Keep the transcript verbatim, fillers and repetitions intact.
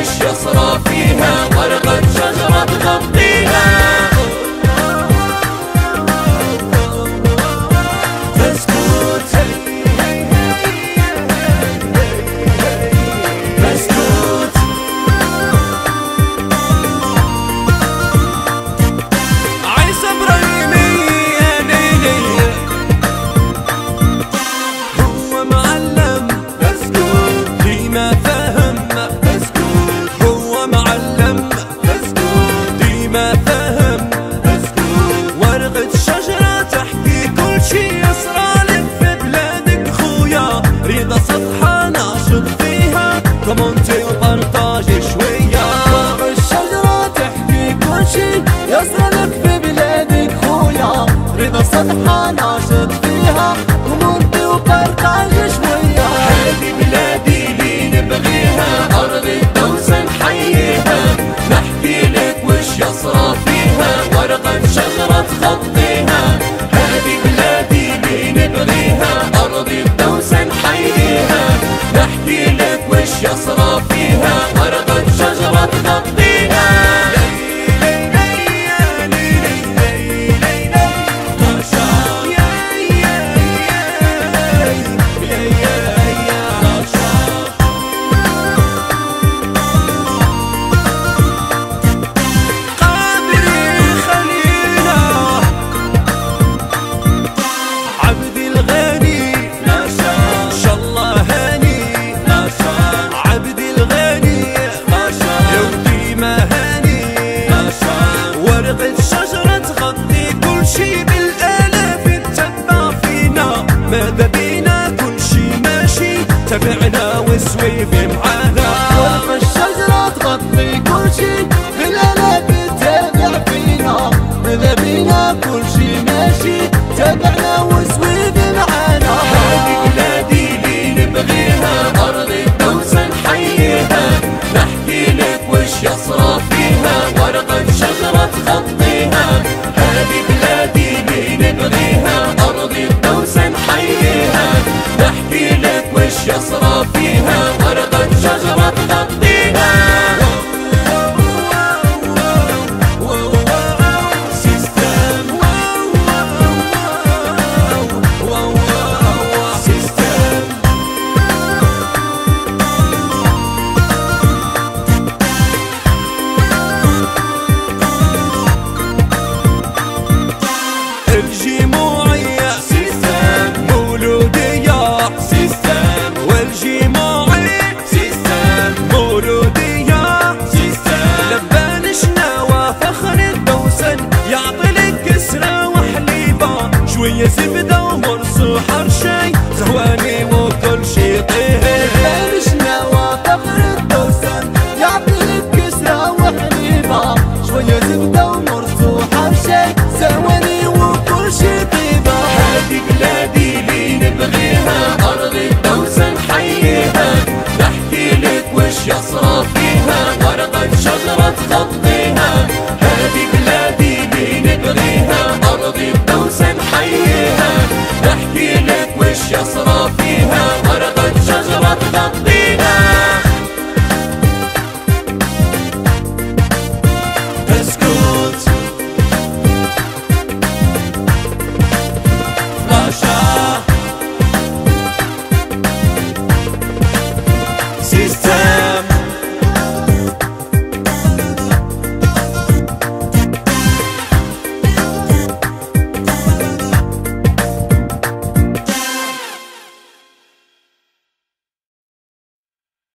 وش يصرى فيها، ورقة شجرة تغطيها. رضا سطحة ناشط فيها، كومنتي وبرطاج شوية. الشجرة تحكي كل شي يصلك في بلادك خويا، رضا سطحة ناشط فيها، كومنتي وبرطاج شوية. هذه بلادي اللي نبغيها، أرض الدوسة نحييها، نحكي لك وش يصرى فيها، ورقة شجرة تغطيها. هذه بلادي اللي نبغيها، أرض الدوسة نحييها، نحكي لك وش يصرى فيها، ورقة شجرة تغطيها. الشجرة تغطي كل شي بالآلاف تتبع فينا، ماذا بينا كل شي ماشي تبعنا وسويف معانا. ورق الشجرة تغطي كل شي بالآلاف تتبع فينا، ماذا بينا كل شي ماشي تبعنا وسويف معانا. هذه بلادي اللي نبغيها، أرض الدوسة نحييها، نحكي لك وش يصرى فيها، ورقة شجرة تغطيها. هذه بلادي اللي نبغيها، أرض الدوسة نحييها، نحكي لك وش يصرى فيها.